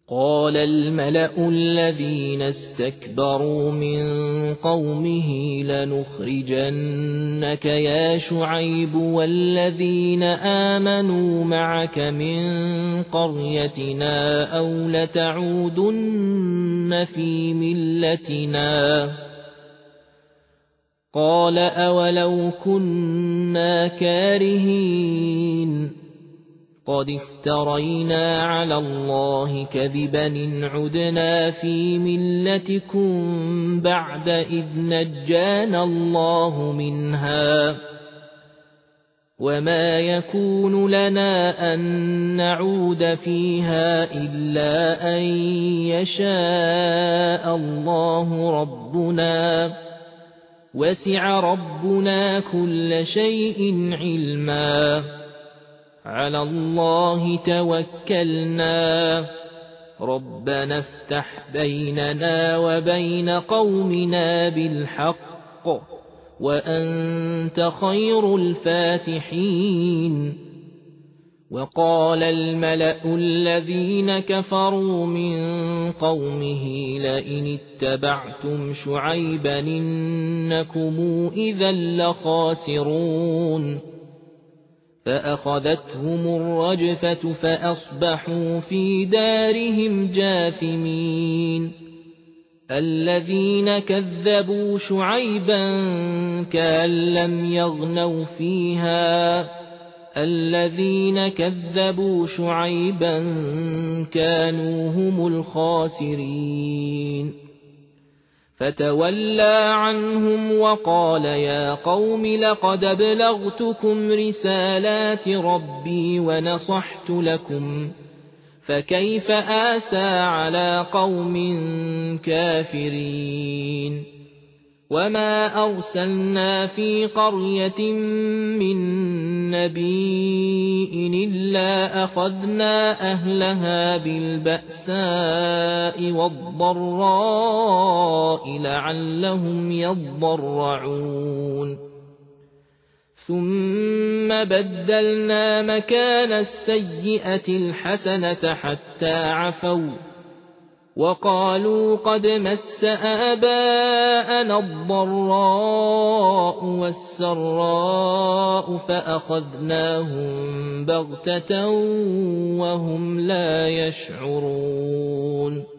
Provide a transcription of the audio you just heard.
قال الملأ الذين استكبروا من قومه لنخرجنك يا شعيب والذين آمنوا معك من قريتنا أو لتعودن في ملتنا قال أولو كنا كارهين قد افترينا على الله كذبا إن عدنا في ملتكم بعد إذ نجانا الله منها وما يكون لنا أن نعود فيها إلا أن يشاء الله ربنا وسع ربنا كل شيء علما على الله توكلنا ربنا افتح بيننا وبين قومنا بالحق وأنت خير الفاتحين وقال الملأ الذين كفروا من قومه لئن اتبعتم شعيبا إنكم إذا لخاسرون فأخذتهم الرجفة فأصبحوا في دارهم جاثمين الذين كذبوا شعيبا كأن لم يغنوا فيها الذين كذبوا شعيبا كانوا هم الخاسرين فتولى عنهم وقال يا قوم لقد أبلغتكم رسالات ربي ونصحت لكم فكيف آسى على قوم كافرين وما أرسلنا في قرية من نبي إلا أخذنا أهلها بالبأساء والضراء لعلهم يضرعون ثم بدلنا مكان السيئة الحسنة حتى عفوا وقالوا قد مس آباءنا الضراء والسراء فأخذناهم بغتة وهم لا يشعرون